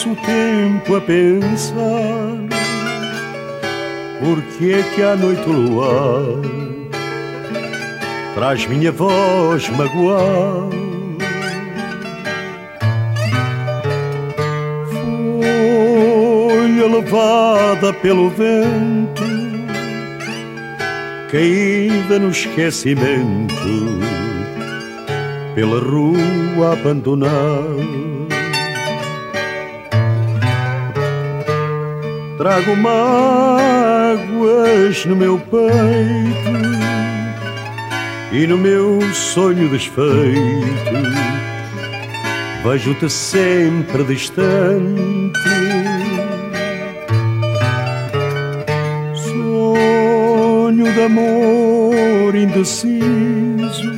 passo o tempo a pensar porque é que à noite o luar traz minha voz magoar. Foi levada pelo vento, caída no esquecimento, pela rua abandonada. Trago mágoas no meu peito e no meu sonho desfeito vejo-te sempre distante. Sonho de amor indeciso,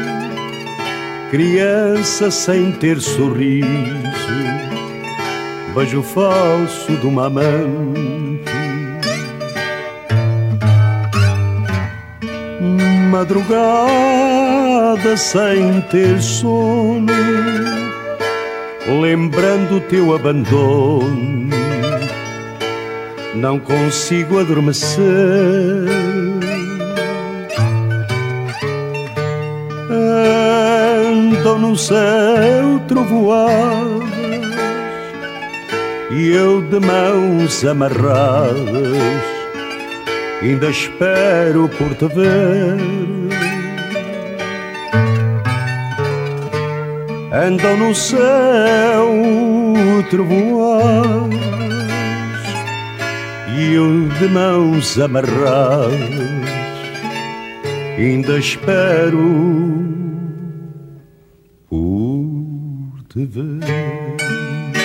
criança sem ter sorriso, beijo falso de uma amante. Madrugada sem ter sono, lembrando o teu abandono, não consigo adormecer. Andam no céu trovoadas e eu de mãos amarradas ainda espero por te ver. Andam no céu trovoadas e eu de mãos amarradas ainda espero por te ver.